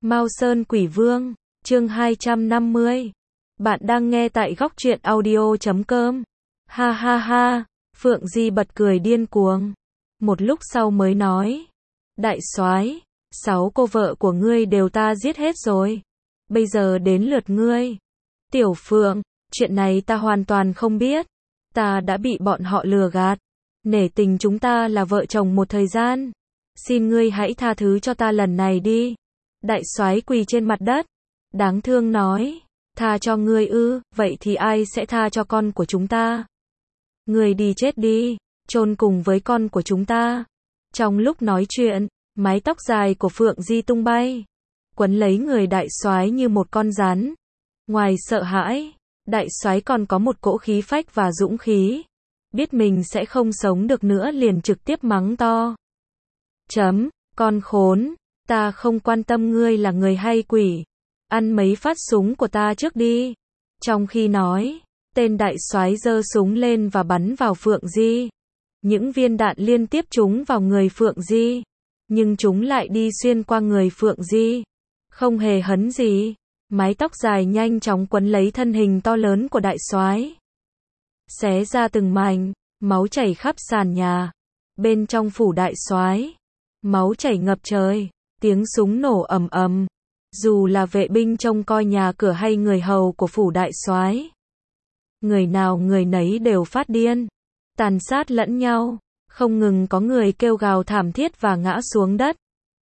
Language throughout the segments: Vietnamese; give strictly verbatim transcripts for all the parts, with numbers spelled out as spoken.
Mao Sơn Quỷ Vương, chương hai trăm năm mươi. Bạn đang nghe tại góc truyện audio chấm com. Ha ha ha, Phượng Di bật cười điên cuồng. Một lúc sau mới nói, đại soái, sáu cô vợ của ngươi đều ta giết hết rồi. Bây giờ đến lượt ngươi. Tiểu Phượng, chuyện này ta hoàn toàn không biết. Ta đã bị bọn họ lừa gạt. Nể tình chúng ta là vợ chồng một thời gian. Xin ngươi hãy tha thứ cho ta lần này đi. Đại soái quỳ trên mặt đất, đáng thương nói, tha cho ngươi ư, vậy thì ai sẽ tha cho con của chúng ta? Ngươi đi chết đi, chôn cùng với con của chúng ta. Trong lúc nói chuyện, mái tóc dài của Phượng Di tung bay, quấn lấy người đại soái như một con rắn. Ngoài sợ hãi, đại soái còn có một cỗ khí phách và dũng khí. Biết mình sẽ không sống được nữa liền trực tiếp mắng to. Chấm, con khốn. Ta không quan tâm ngươi là người hay quỷ. Ăn mấy phát súng của ta trước đi. Trong khi nói, tên đại soái giơ súng lên và bắn vào Phượng Di. Những viên đạn liên tiếp trúng vào người Phượng Di. Nhưng chúng lại đi xuyên qua người Phượng Di. Không hề hấn gì. Mái tóc dài nhanh chóng quấn lấy thân hình to lớn của đại soái. Xé ra từng mảnh, máu chảy khắp sàn nhà. Bên trong phủ đại soái, máu chảy ngập trời. Tiếng súng nổ ầm ầm, dù là vệ binh trông coi nhà cửa hay người hầu của phủ đại soái, người nào người nấy đều phát điên, tàn sát lẫn nhau, không ngừng có người kêu gào thảm thiết và ngã xuống đất.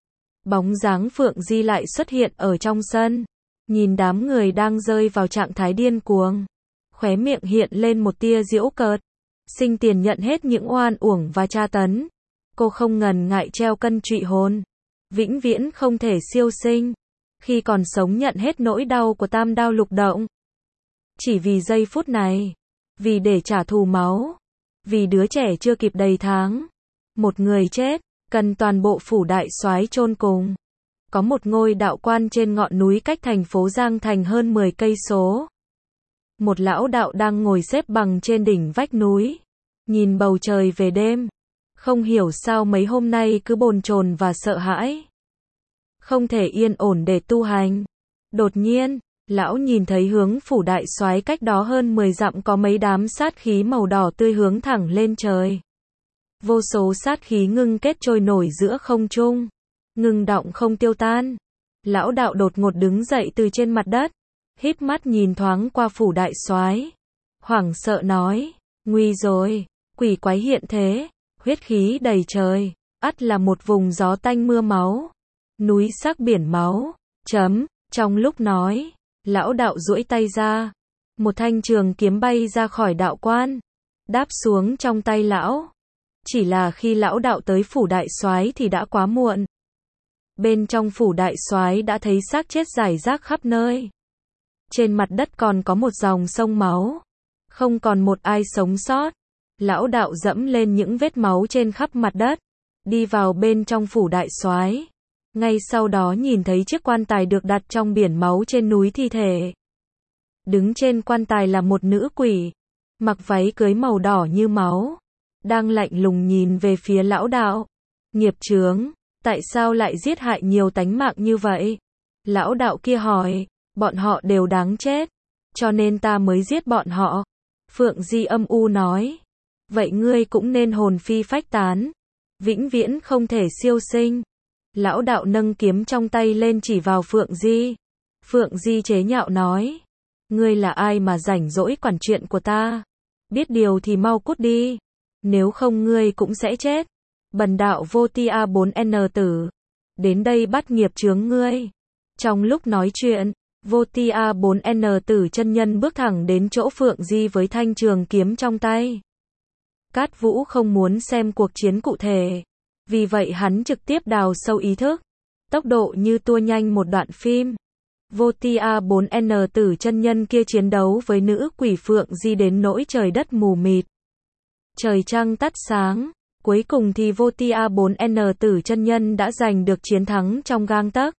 Bóng dáng Phượng Di lại xuất hiện ở trong sân, nhìn đám người đang rơi vào trạng thái điên cuồng, khóe miệng hiện lên một tia giễu cợt. Sinh tiền nhận hết những oan uổng và tra tấn, cô không ngần ngại treo cân trụy hồn. Vĩnh viễn không thể siêu sinh. Khi còn sống nhận hết nỗi đau của tam đao lục động. Chỉ vì giây phút này. Vì để trả thù máu. Vì đứa trẻ chưa kịp đầy tháng. Một người chết, cần toàn bộ phủ đại soái chôn cùng. Có một ngôi đạo quan trên ngọn núi cách thành phố Giang Thành hơn mười cây số. Một lão đạo đang ngồi xếp bằng trên đỉnh vách núi. Nhìn bầu trời về đêm. Không hiểu sao mấy hôm nay cứ bồn chồn và sợ hãi. Không thể yên ổn để tu hành. Đột nhiên, lão nhìn thấy hướng phủ đại soái cách đó hơn mười dặm có mấy đám sát khí màu đỏ tươi hướng thẳng lên trời. Vô số sát khí ngưng kết trôi nổi giữa không trung. Ngưng đọng không tiêu tan. Lão đạo đột ngột đứng dậy từ trên mặt đất. Híp mắt nhìn thoáng qua phủ đại soái. Hoảng sợ nói, nguy rồi, quỷ quái hiện thế. Huyết khí đầy trời, ắt là một vùng gió tanh mưa máu. Núi sắc biển máu, chấm, trong lúc nói, lão đạo duỗi tay ra. Một thanh trường kiếm bay ra khỏi đạo quan, đáp xuống trong tay lão. Chỉ là khi lão đạo tới phủ đại soái thì đã quá muộn. Bên trong phủ đại soái đã thấy xác chết rải rác khắp nơi. Trên mặt đất còn có một dòng sông máu. Không còn một ai sống sót. Lão đạo dẫm lên những vết máu trên khắp mặt đất, đi vào bên trong phủ đại soái. Ngay sau đó nhìn thấy chiếc quan tài được đặt trong biển máu trên núi thi thể. Đứng trên quan tài là một nữ quỷ, mặc váy cưới màu đỏ như máu, đang lạnh lùng nhìn về phía lão đạo. Nghiệp chướng, tại sao lại giết hại nhiều tánh mạng như vậy? Lão đạo kia hỏi, bọn họ đều đáng chết, cho nên ta mới giết bọn họ. Phượng Di âm u nói. Vậy ngươi cũng nên hồn phi phách tán, vĩnh viễn không thể siêu sinh. Lão đạo nâng kiếm trong tay lên chỉ vào Phượng Di. Phượng Di chế nhạo nói, ngươi là ai mà rảnh rỗi quản chuyện của ta? Biết điều thì mau cút đi, nếu không ngươi cũng sẽ chết. Bần đạo vô ti a bốn en tử, đến đây bắt nghiệp chướng ngươi. Trong lúc nói chuyện, vô ti a bốn en tử chân nhân bước thẳng đến chỗ Phượng Di với thanh trường kiếm trong tay. Cát Vũ không muốn xem cuộc chiến cụ thể, vì vậy hắn trực tiếp đào sâu ý thức, tốc độ như tua nhanh một đoạn phim. Vô ti a bốn en tử chân nhân kia chiến đấu với nữ quỷ Phượng Di đến nỗi trời đất mù mịt. Trời trăng tắt sáng, cuối cùng thì vô ti a bốn en tử chân nhân đã giành được chiến thắng trong gang tấc.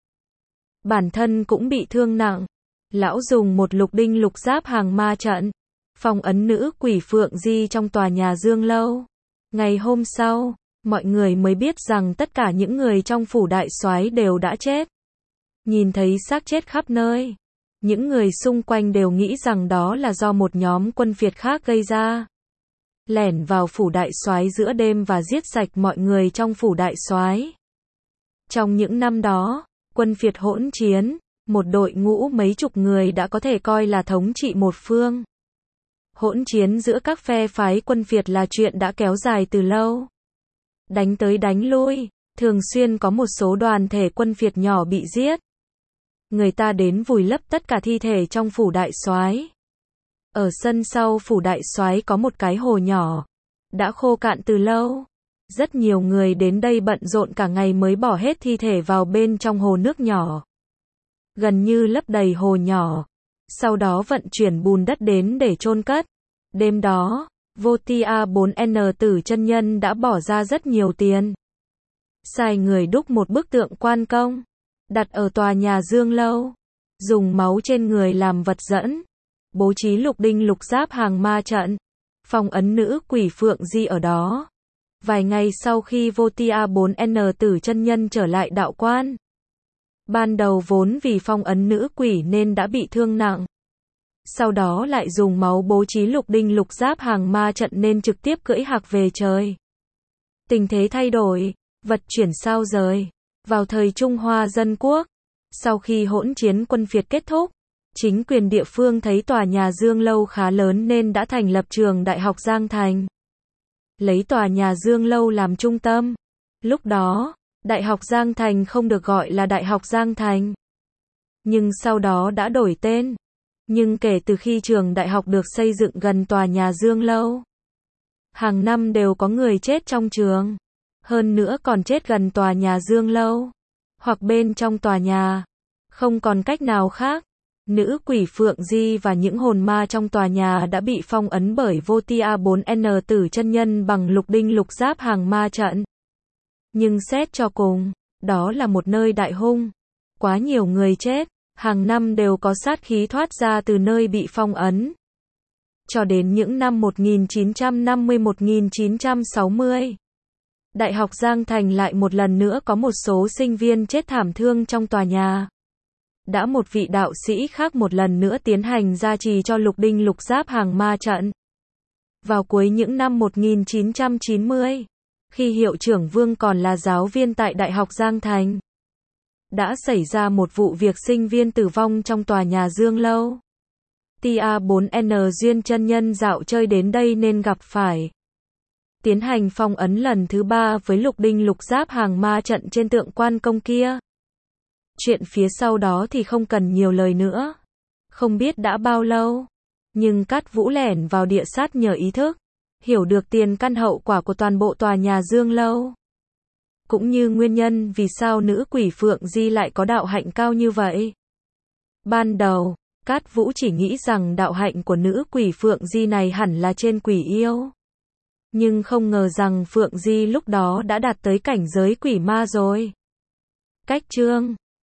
Bản thân cũng bị thương nặng, lão dùng một lục đinh lục giáp hàng ma trận phong ấn nữ quỷ Phượng Di trong tòa nhà Dương Lâu. Ngày hôm sau, mọi người mới biết rằng tất cả những người trong phủ đại soái đều đã chết. Nhìn thấy xác chết khắp nơi. Những người xung quanh đều nghĩ rằng đó là do một nhóm quân Việt khác gây ra. Lẻn vào phủ đại soái giữa đêm và giết sạch mọi người trong phủ đại soái. Trong những năm đó, quân Việt hỗn chiến, một đội ngũ mấy chục người đã có thể coi là thống trị một phương. Hỗn chiến giữa các phe phái quân Việt là chuyện đã kéo dài từ lâu. Đánh tới đánh lui, thường xuyên có một số đoàn thể quân Việt nhỏ bị giết. Người ta đến vùi lấp tất cả thi thể trong phủ đại soái. Ở sân sau phủ đại soái có một cái hồ nhỏ, đã khô cạn từ lâu. Rất nhiều người đến đây bận rộn cả ngày mới bỏ hết thi thể vào bên trong hồ nước nhỏ. Gần như lấp đầy hồ nhỏ. Sau đó vận chuyển bùn đất đến để chôn cất. Đêm đó, Votia bốn N Tử chân nhân đã bỏ ra rất nhiều tiền. Sai người đúc một bức tượng Quan Công, đặt ở tòa nhà Dương Lâu. Dùng máu trên người làm vật dẫn. Bố trí lục đinh lục giáp hàng ma trận. Phong ấn nữ quỷ Phượng Di ở đó. Vài ngày sau khi Votia bốn N Tử chân nhân trở lại đạo quan. Ban đầu vốn vì phong ấn nữ quỷ nên đã bị thương nặng. Sau đó lại dùng máu bố trí lục đinh lục giáp hàng ma trận nên trực tiếp cưỡi hạc về trời. Tình thế thay đổi, vật chuyển sao rời. Vào thời Trung Hoa Dân Quốc, sau khi hỗn chiến quân Việt kết thúc, chính quyền địa phương thấy tòa nhà Dương Lâu khá lớn nên đã thành lập trường Đại học Giang Thành. Lấy tòa nhà Dương Lâu làm trung tâm. Lúc đó, Đại học Giang Thành không được gọi là Đại học Giang Thành. Nhưng sau đó đã đổi tên. Nhưng kể từ khi trường đại học được xây dựng gần tòa nhà Dương Lâu, hàng năm đều có người chết trong trường. Hơn nữa còn chết gần tòa nhà Dương Lâu, hoặc bên trong tòa nhà. Không còn cách nào khác. Nữ quỷ Phượng Di và những hồn ma trong tòa nhà đã bị phong ấn bởi Votia bốn N Tử chân nhân bằng lục đinh lục giáp hàng ma trận. Nhưng xét cho cùng, đó là một nơi đại hung. Quá nhiều người chết, hàng năm đều có sát khí thoát ra từ nơi bị phong ấn. Cho đến những năm một nghìn chín trăm năm mươi đến một nghìn chín trăm sáu mươi, Đại học Giang Thành lại một lần nữa có một số sinh viên chết thảm thương trong tòa nhà. Đã một vị đạo sĩ khác một lần nữa tiến hành gia trì cho lục đinh lục giáp hàng ma trận. Vào cuối những năm một nghìn chín trăm chín mươi, khi hiệu trưởng Vương còn là giáo viên tại Đại học Giang Thành, đã xảy ra một vụ việc sinh viên tử vong trong tòa nhà Dương Lâu. Tia bốn N duyên chân nhân dạo chơi đến đây nên gặp phải. Tiến hành phong ấn lần thứ ba với lục đinh lục giáp hàng ma trận trên tượng Quan Công kia. Chuyện phía sau đó thì không cần nhiều lời nữa. Không biết đã bao lâu, nhưng Cát Vũ lẻn vào địa sát nhờ ý thức, hiểu được tiền căn hậu quả của toàn bộ tòa nhà Dương Lâu. Cũng như nguyên nhân vì sao nữ quỷ Phượng Di lại có đạo hạnh cao như vậy. Ban đầu, Cát Vũ chỉ nghĩ rằng đạo hạnh của nữ quỷ Phượng Di này hẳn là trên quỷ yêu. Nhưng không ngờ rằng Phượng Di lúc đó đã đạt tới cảnh giới quỷ ma rồi. Cách chương